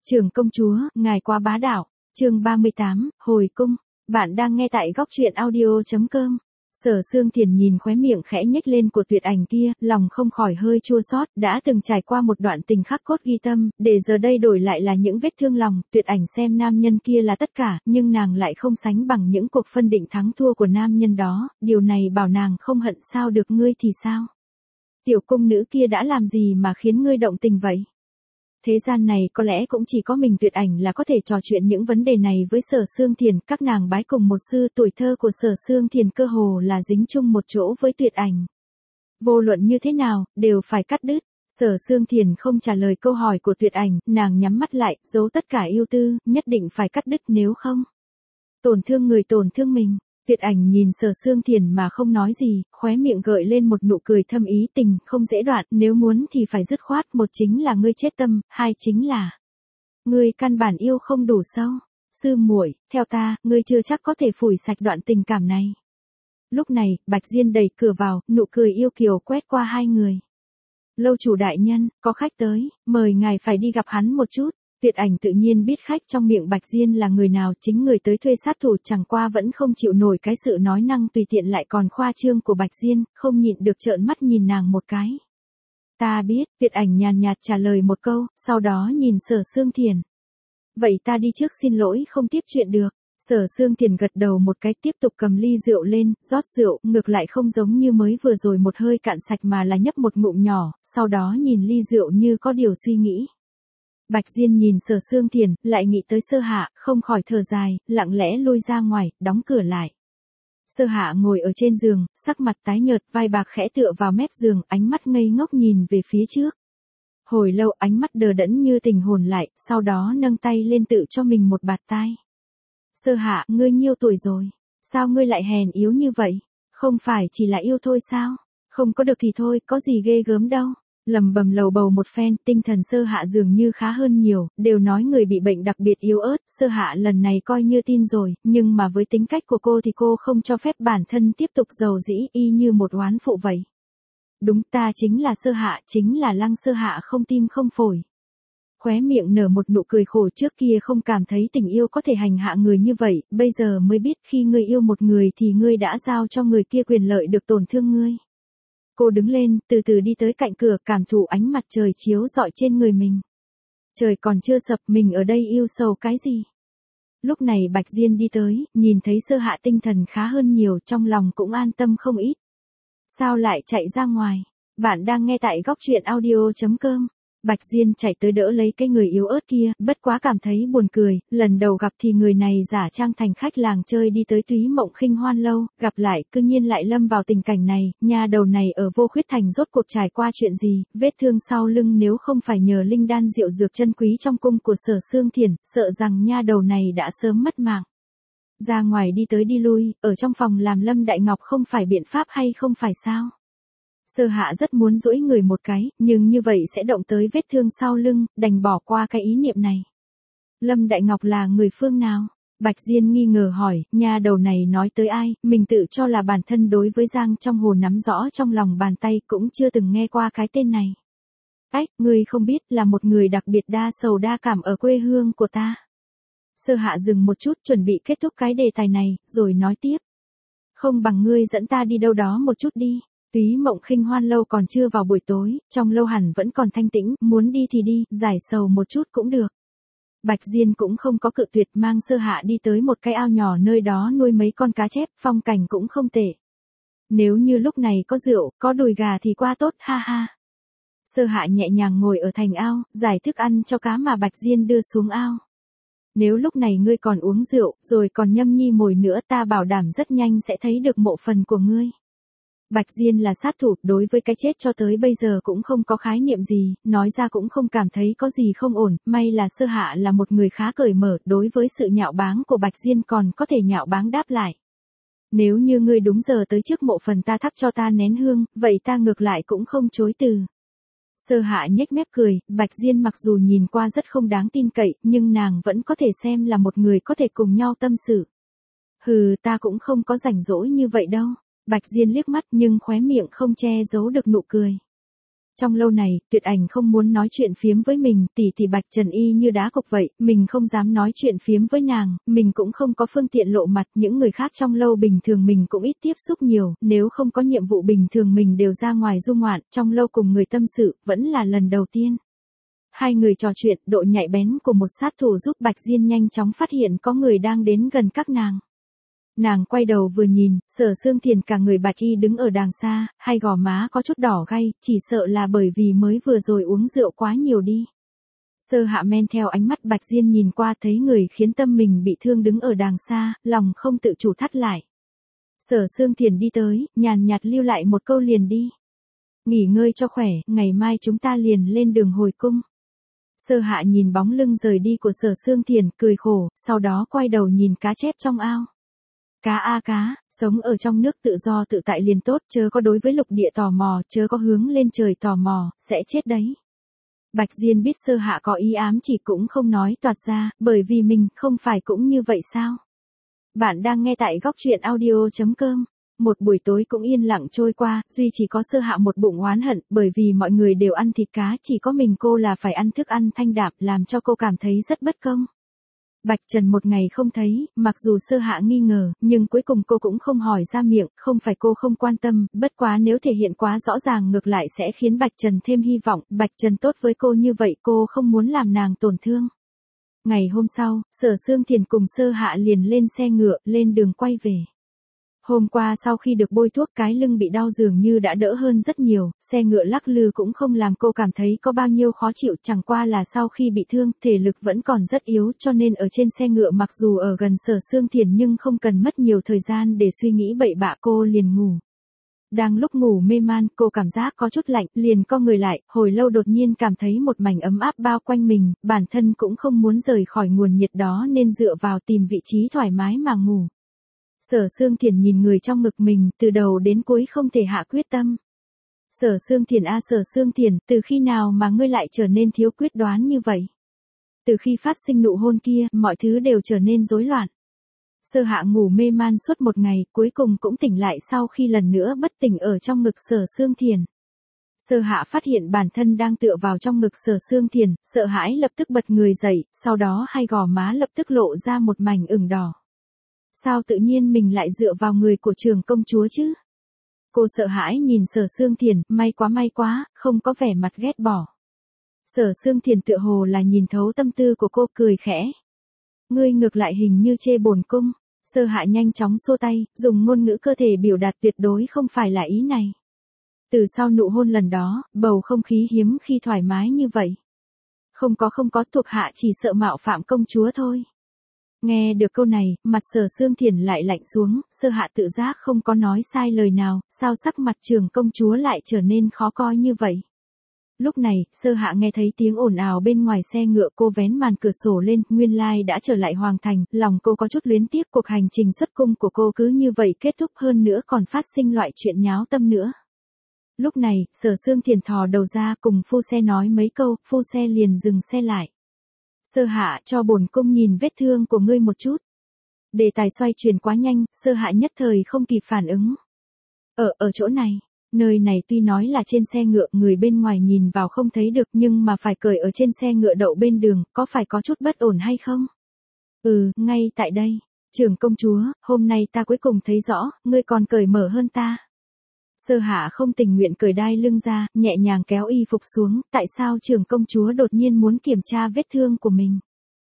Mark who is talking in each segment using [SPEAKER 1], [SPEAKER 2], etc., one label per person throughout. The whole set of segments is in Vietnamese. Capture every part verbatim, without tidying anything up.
[SPEAKER 1] Trưởng công chúa, ngài quá bá đạo. Chương ba mươi tám, hồi cung. Bạn đang nghe tại góc truyện audio chấm com. Sở Sương Thiền nhìn khóe miệng khẽ nhếch lên của Tuyệt Ảnh kia, lòng không khỏi hơi chua xót, đã từng trải qua một đoạn tình khắc cốt ghi tâm, để giờ đây đổi lại là những vết thương lòng. Tuyệt Ảnh xem nam nhân kia là tất cả, nhưng nàng lại không sánh bằng những cuộc phân định thắng thua của nam nhân đó, điều này bảo nàng không hận sao được. Ngươi thì sao? Tiểu cung nữ kia đã làm gì mà khiến ngươi động tình vậy? Thế gian này có lẽ cũng chỉ có mình Tuyệt Ảnh là có thể trò chuyện những vấn đề này với Sở Sương Thiền, các nàng bái cùng một sư, tuổi thơ của Sở Sương Thiền cơ hồ là dính chung một chỗ với Tuyệt Ảnh. Vô luận như thế nào, đều phải cắt đứt. Sở Sương Thiền không trả lời câu hỏi của Tuyệt Ảnh, nàng nhắm mắt lại, giấu tất cả yêu tư, nhất định phải cắt đứt, nếu không tổn thương người tổn thương mình. Tuyệt Ảnh nhìn Sở Sương Thiền mà không nói gì, khóe miệng gợi lên một nụ cười thâm ý, tình không dễ đoạn, nếu muốn thì phải dứt khoát, một chính là ngươi chết tâm, hai chính là ngươi căn bản yêu không đủ sâu. Sư muội, theo ta, ngươi chưa chắc có thể phủi sạch đoạn tình cảm này. Lúc này, Bạch Diên đẩy cửa vào, nụ cười yêu kiều quét qua hai người. Lâu chủ đại nhân, có khách tới, mời ngài phải đi gặp hắn một chút. Tuyệt Ảnh tự nhiên biết khách trong miệng Bạch Diên là người nào, chính người tới thuê sát thủ, chẳng qua vẫn không chịu nổi cái sự nói năng tùy tiện lại còn khoa trương của Bạch Diên, không nhịn được trợn mắt nhìn nàng một cái. Ta biết, Tuyệt Ảnh nhàn nhạt trả lời một câu, sau đó nhìn Sở Sương Thiền. Vậy ta đi trước, xin lỗi không tiếp chuyện được. Sở Sương Thiền gật đầu một cái, tiếp tục cầm ly rượu lên, rót rượu, ngược lại không giống như mới vừa rồi một hơi cạn sạch mà là nhấp một ngụm nhỏ, sau đó nhìn ly rượu như có điều suy nghĩ. Bạch Diên nhìn Sở Sương Thiền, lại nghĩ tới Sơ Hạ, không khỏi thở dài, lặng lẽ lui ra ngoài, đóng cửa lại. Sơ Hạ ngồi ở trên giường, sắc mặt tái nhợt, vai bạc khẽ tựa vào mép giường, ánh mắt ngây ngốc nhìn về phía trước. Hồi lâu ánh mắt đờ đẫn như tình hồn lại, sau đó nâng tay lên tự cho mình một bạt tai. Sơ Hạ, ngươi nhiêu tuổi rồi? Sao ngươi lại hèn yếu như vậy? Không phải chỉ là yêu thôi sao? Không có được thì thôi, có gì ghê gớm đâu. Lầm bầm lầu bầu một phen, tinh thần Sơ Hạ dường như khá hơn nhiều, đều nói người bị bệnh đặc biệt yếu ớt, Sơ Hạ lần này coi như tin rồi, nhưng mà với tính cách của cô thì cô không cho phép bản thân tiếp tục giàu dĩ, y như một oán phụ vậy. Đúng, ta chính là Sơ Hạ, chính là Lăng Sơ Hạ không tim không phổi. Khóe miệng nở một nụ cười khổ, trước kia không cảm thấy tình yêu có thể hành hạ người như vậy, bây giờ mới biết khi ngươi yêu một người thì ngươi đã giao cho người kia quyền lợi được tổn thương ngươi. Cô đứng lên, từ từ đi tới cạnh cửa, cảm thụ ánh mặt trời chiếu rọi trên người mình. Trời còn chưa sập, mình ở đây yêu sầu cái gì? Lúc này Bạch Diên đi tới, nhìn thấy Sơ Hạ tinh thần khá hơn nhiều, trong lòng cũng an tâm không ít. Sao lại chạy ra ngoài? Bạn đang nghe tại góc truyện audio chấm com. Bạch Diên chạy tới đỡ lấy cái người yếu ớt kia, bất quá cảm thấy buồn cười, lần đầu gặp thì người này giả trang thành khách làng chơi đi tới Túy Mộng Khinh Hoan lâu, gặp lại, cư nhiên lại lâm vào tình cảnh này, nha đầu này ở Vô Khuyết Thành rốt cuộc trải qua chuyện gì, vết thương sau lưng nếu không phải nhờ linh đan diệu dược chân quý trong cung của Sở Sương Thiền, sợ rằng nha đầu này đã sớm mất mạng. Ra ngoài đi tới đi lui, ở trong phòng làm Lâm Đại Ngọc không phải biện pháp hay không phải sao? Sơ Hạ rất muốn duỗi người một cái, nhưng như vậy sẽ động tới vết thương sau lưng, đành bỏ qua cái ý niệm này. Lâm Đại Ngọc là người phương nào? Bạch Diên nghi ngờ hỏi, nha đầu này nói tới ai, mình tự cho là bản thân đối với Giang trong hồ nắm rõ trong lòng bàn tay, cũng chưa từng nghe qua cái tên này. Ách, ngươi không biết, là một người đặc biệt đa sầu đa cảm ở quê hương của ta. Sơ Hạ dừng một chút, chuẩn bị kết thúc cái đề tài này, rồi nói tiếp. Không bằng ngươi dẫn ta đi đâu đó một chút đi. Túy Mộng Khinh Hoan lâu còn chưa vào buổi tối, trong lâu hẳn vẫn còn thanh tĩnh, muốn đi thì đi, giải sầu một chút cũng được. Bạch Diên cũng không có cự tuyệt, mang Sơ Hạ đi tới một cái ao nhỏ, nơi đó nuôi mấy con cá chép, phong cảnh cũng không tệ. Nếu như lúc này có rượu, có đùi gà thì quá tốt, ha ha. Sơ Hạ nhẹ nhàng ngồi ở thành ao, giải thức ăn cho cá mà Bạch Diên đưa xuống ao. Nếu lúc này ngươi còn uống rượu, rồi còn nhâm nhi mồi nữa, ta bảo đảm rất nhanh sẽ thấy được mộ phần của ngươi. Bạch Diên là sát thủ, đối với cái chết cho tới bây giờ cũng không có khái niệm gì, nói ra cũng không cảm thấy có gì không ổn, may là Sơ Hạ là một người khá cởi mở, đối với sự nhạo báng của Bạch Diên còn có thể nhạo báng đáp lại. Nếu như ngươi đúng giờ tới trước mộ phần ta thắp cho ta nén hương, vậy ta ngược lại cũng không chối từ. Sơ Hạ nhếch mép cười, Bạch Diên mặc dù nhìn qua rất không đáng tin cậy, nhưng nàng vẫn có thể xem là một người có thể cùng nhau tâm sự. Hừ, ta cũng không có rảnh rỗi như vậy đâu. Bạch Diên liếc mắt nhưng khóe miệng không che giấu được nụ cười. Trong lâu này, Tuyệt Ảnh không muốn nói chuyện phiếm với mình, tỷ tỷ Bạch Trần y như đá cục vậy, mình không dám nói chuyện phiếm với nàng, mình cũng không có phương tiện lộ mặt, những người khác trong lâu bình thường mình cũng ít tiếp xúc nhiều, nếu không có nhiệm vụ bình thường mình đều ra ngoài du ngoạn, trong lâu cùng người tâm sự, vẫn là lần đầu tiên. Hai người trò chuyện, độ nhạy bén của một sát thủ giúp Bạch Diên nhanh chóng phát hiện có người đang đến gần các nàng. Nàng quay đầu vừa nhìn, Sở Xương Thiền cả người bạch y đứng ở đàng xa, hai gò má có chút đỏ gay, chỉ sợ là bởi vì mới vừa rồi uống rượu quá nhiều đi. Sơ Hạ men theo ánh mắt Bạch Diên nhìn qua thấy người khiến tâm mình bị thương đứng ở đàng xa, lòng không tự chủ thắt lại. Sở Xương Thiền đi tới, nhàn nhạt lưu lại một câu liền đi. Nghỉ ngơi cho khỏe, ngày mai chúng ta liền lên đường hồi cung. Sơ Hạ nhìn bóng lưng rời đi của Sở Xương Thiền, cười khổ, sau đó quay đầu nhìn cá chép trong ao. Cá a cá, sống ở trong nước tự do tự tại liền tốt, chớ có đối với lục địa tò mò, chớ có hướng lên trời tò mò, sẽ chết đấy. Bạch Diên biết Sơ Hạ có ý ám chỉ cũng không nói toạc ra, bởi vì mình không phải cũng như vậy sao? Bạn đang nghe tại góc truyện audio chấm com. Một buổi tối cũng yên lặng trôi qua, duy chỉ có Sơ Hạ một bụng oán hận, bởi vì mọi người đều ăn thịt cá, chỉ có mình cô là phải ăn thức ăn thanh đạm, làm cho cô cảm thấy rất bất công. Bạch Trần một ngày không thấy, mặc dù Sơ Hạ nghi ngờ, nhưng cuối cùng cô cũng không hỏi ra miệng, không phải cô không quan tâm, bất quá nếu thể hiện quá rõ ràng ngược lại sẽ khiến Bạch Trần thêm hy vọng, Bạch Trần tốt với cô như vậy cô không muốn làm nàng tổn thương. Ngày hôm sau, Sở Xương Thiền cùng Sơ Hạ liền lên xe ngựa, lên đường quay về. Hôm qua sau khi được bôi thuốc cái lưng bị đau dường như đã đỡ hơn rất nhiều, xe ngựa lắc lư cũng không làm cô cảm thấy có bao nhiêu khó chịu, chẳng qua là sau khi bị thương, thể lực vẫn còn rất yếu cho nên ở trên xe ngựa mặc dù ở gần Sở Xương Thiền nhưng không cần mất nhiều thời gian để suy nghĩ bậy bạ cô liền ngủ. Đang lúc ngủ mê man, cô cảm giác có chút lạnh, liền co người lại, hồi lâu đột nhiên cảm thấy một mảnh ấm áp bao quanh mình, bản thân cũng không muốn rời khỏi nguồn nhiệt đó nên dựa vào tìm vị trí thoải mái mà ngủ. Sở Xương Thiền nhìn người trong ngực mình, từ đầu đến cuối không thể hạ quyết tâm. Sở Xương Thiền a Sở Xương Thiền, từ khi nào mà ngươi lại trở nên thiếu quyết đoán như vậy? Từ khi phát sinh nụ hôn kia, mọi thứ đều trở nên rối loạn. Sơ Hạ ngủ mê man suốt một ngày, cuối cùng cũng tỉnh lại sau khi lần nữa bất tỉnh ở trong ngực Sở Xương Thiền. Sơ Hạ phát hiện bản thân đang tựa vào trong ngực Sở Xương Thiền, sợ hãi lập tức bật người dậy, sau đó hai gò má lập tức lộ ra một mảnh ửng đỏ. Sao tự nhiên mình lại dựa vào người của Trường công chúa chứ? Cô sợ hãi nhìn Sở Xương Thiền, may quá may quá, không có vẻ mặt ghét bỏ. Sở Xương Thiền tựa hồ là nhìn thấu tâm tư của cô, cười khẽ. Ngươi ngược lại hình như chê bổn cung. Sơ Hạ nhanh chóng xua tay, dùng ngôn ngữ cơ thể biểu đạt tuyệt đối không phải là ý này. Từ sau nụ hôn lần đó, bầu không khí hiếm khi thoải mái như vậy. Không có không có, thuộc hạ chỉ sợ mạo phạm công chúa thôi. Nghe được câu này, mặt Sở Xương Thiền lại lạnh xuống, Sơ Hạ tự giác không có nói sai lời nào, sao sắc mặt Trường công chúa lại trở nên khó coi như vậy. Lúc này, Sơ Hạ nghe thấy tiếng ồn ào bên ngoài xe ngựa, cô vén màn cửa sổ lên, nguyên lai đã trở lại Hoàng Thành, lòng cô có chút luyến tiếc cuộc hành trình xuất cung của cô cứ như vậy kết thúc, hơn nữa còn phát sinh loại chuyện nháo tâm nữa. Lúc này, Sở Xương Thiền thò đầu ra cùng phu xe nói mấy câu, phu xe liền dừng xe lại. Sơ Hạ, cho bổn cung nhìn vết thương của ngươi một chút. Đề tài xoay chuyển quá nhanh, Sơ Hạ nhất thời không kịp phản ứng. Ở, ở chỗ này, nơi này tuy nói là trên xe ngựa, người bên ngoài nhìn vào không thấy được nhưng mà phải cởi ở trên xe ngựa đậu bên đường, có phải có chút bất ổn hay không? Ừ, ngay tại đây. Trưởng công chúa, hôm nay ta cuối cùng thấy rõ, ngươi còn cởi mở hơn ta. Sơ Hạ không tình nguyện cởi đai lưng ra, nhẹ nhàng kéo y phục xuống, tại sao trưởng công chúa đột nhiên muốn kiểm tra vết thương của mình?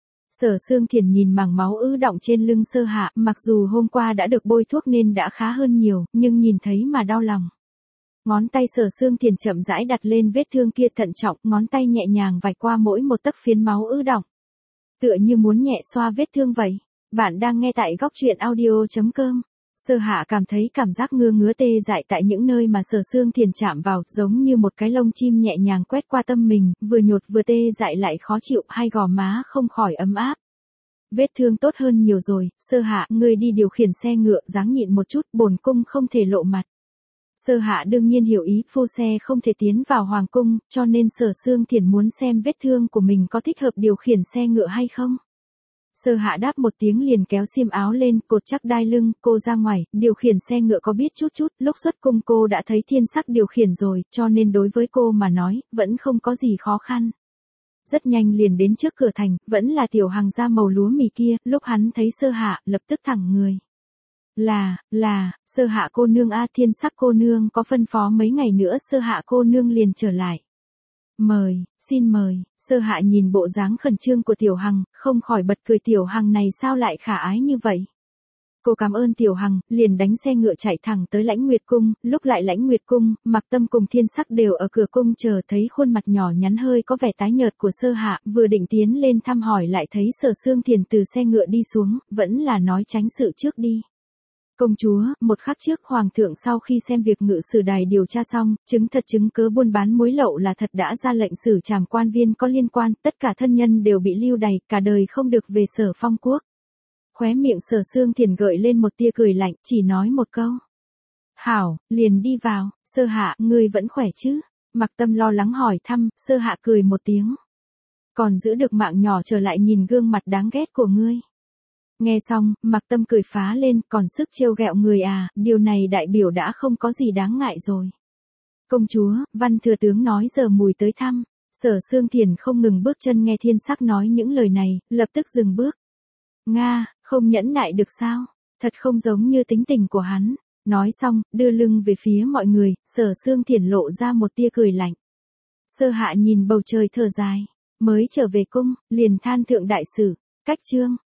[SPEAKER 1] Sở Xương Thiền nhìn mảng máu ứ đọng trên lưng Sơ Hạ, mặc dù hôm qua đã được bôi thuốc nên đã khá hơn nhiều, nhưng nhìn thấy mà đau lòng. Ngón tay Sở Xương Thiền chậm rãi đặt lên vết thương kia, thận trọng, ngón tay nhẹ nhàng vạch qua mỗi một tấc phiến máu ứ đọng. Tựa như muốn nhẹ xoa vết thương vậy. Bạn đang nghe tại góc truyện audio chấm com. Sơ Hạ cảm thấy cảm giác ngứa ngứa tê dại tại những nơi mà Sở Xương Thiền chạm vào, giống như một cái lông chim nhẹ nhàng quét qua tâm mình, vừa nhột vừa tê dại lại khó chịu, hai gò má không khỏi ấm áp. Vết thương tốt hơn nhiều rồi, Sơ Hạ, ngươi đi điều khiển xe ngựa, dáng nhịn một chút, bổn cung không thể lộ mặt. Sơ Hạ đương nhiên hiểu ý, phu xe không thể tiến vào hoàng cung, cho nên Sở Xương Thiền muốn xem vết thương của mình có thích hợp điều khiển xe ngựa hay không. Sơ Hạ đáp một tiếng liền kéo xiêm áo lên, cột chắc đai lưng, cô ra ngoài, điều khiển xe ngựa có biết chút chút, lúc xuất cung cô đã thấy Thiên Sắc điều khiển rồi, cho nên đối với cô mà nói, vẫn không có gì khó khăn. Rất nhanh liền đến trước cửa thành, vẫn là Tiểu Hằng da màu lúa mì kia, lúc hắn thấy Sơ Hạ, lập tức thẳng người. Là, là, Sơ Hạ cô nương a, Thiên Sắc cô nương có phân phó mấy ngày nữa Sơ Hạ cô nương liền trở lại. Mời, xin mời, Sơ Hạ nhìn bộ dáng khẩn trương của Tiểu Hằng, không khỏi bật cười, Tiểu Hằng này sao lại khả ái như vậy. Cô cảm ơn Tiểu Hằng, liền đánh xe ngựa chạy thẳng tới Lãnh Nguyệt cung, lúc lại Lãnh Nguyệt cung, Mặc Tâm cùng Thiên Sắc đều ở cửa cung chờ, thấy khuôn mặt nhỏ nhắn hơi có vẻ tái nhợt của Sơ Hạ, vừa định tiến lên thăm hỏi lại thấy Sở Xương Thiền từ xe ngựa đi xuống, vẫn là nói tránh sự trước đi. Công chúa, một khắc trước hoàng thượng sau khi xem việc ngự sử đài điều tra xong, chứng thật chứng cớ buôn bán muối lậu là thật đã ra lệnh xử trảm quan viên có liên quan, tất cả thân nhân đều bị lưu đày, cả đời không được về Sở Phong quốc. Khóe miệng Sở Xương Thiền gợi lên một tia cười lạnh, chỉ nói một câu. Hảo, liền đi vào, Sơ Hạ, ngươi vẫn khỏe chứ? Mặc Tâm lo lắng hỏi thăm, Sơ Hạ cười một tiếng. Còn giữ được mạng nhỏ trở lại nhìn gương mặt đáng ghét của ngươi. Nghe xong, Mặc Tâm cười phá lên, còn sức trêu ghẹo người à, điều này đại biểu đã không có gì đáng ngại rồi. Công chúa, Văn thừa tướng nói giờ mùi tới thăm, Sở Xương Thiền không ngừng bước chân nghe Thiên Sắc nói những lời này, lập tức dừng bước. Nga, không nhẫn nại được sao, thật không giống như tính tình của hắn. Nói xong, đưa lưng về phía mọi người, Sở Xương Thiền lộ ra một tia cười lạnh. Sơ Hạ nhìn bầu trời thở dài, mới trở về cung, liền than thượng đại sử, cách chương.